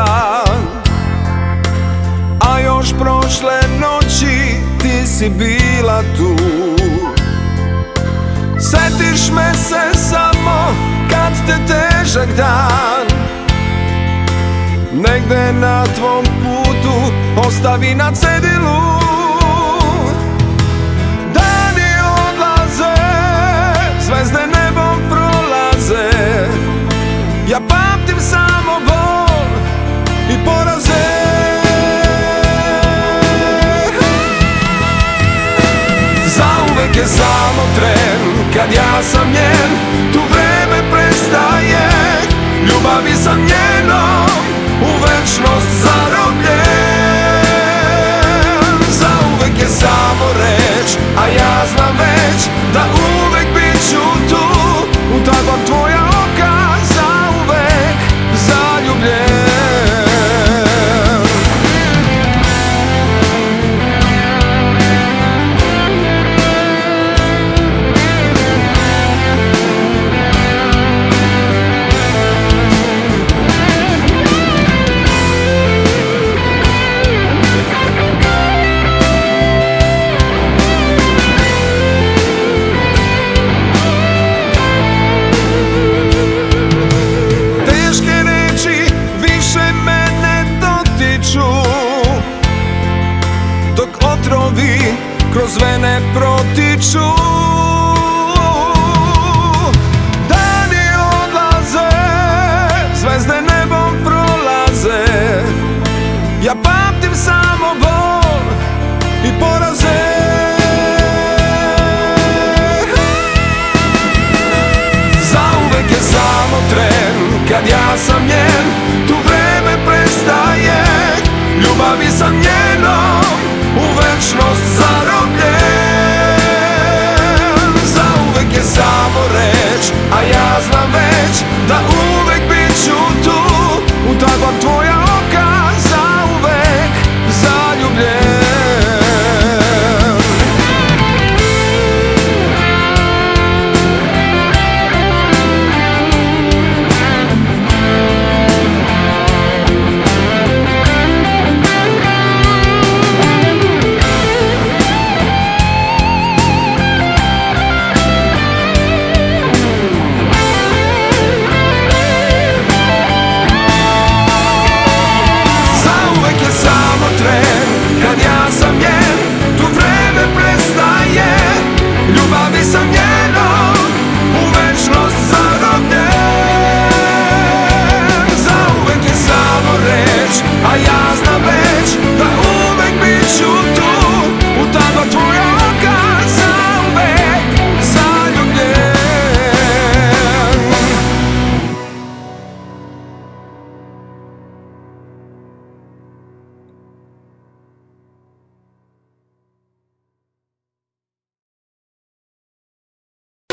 dan. A još prošle noći ti si bila tu. Setiš me se samo kad te težak dan negde na tvom putu ostavi na cedilu. Dani odlaze, zvezde nebom prolaze, ja pamtim samo bol i poraze. Zauvek je samo tren kad ja sam njen, tu vreme prestaje, ljubavi sam njenom u večnost zarobljen. Zauvek je samo reč, a ja znam već da uvek bit ću tu, u ta dva tvoja oka zauvek zaljubljen. Dok otrovi kroz vene protiču, dani odlaze, zvezde nebom prolaze, ja pamtim samo bol i poraze. Zauvek je samo tren kad ja sam njen,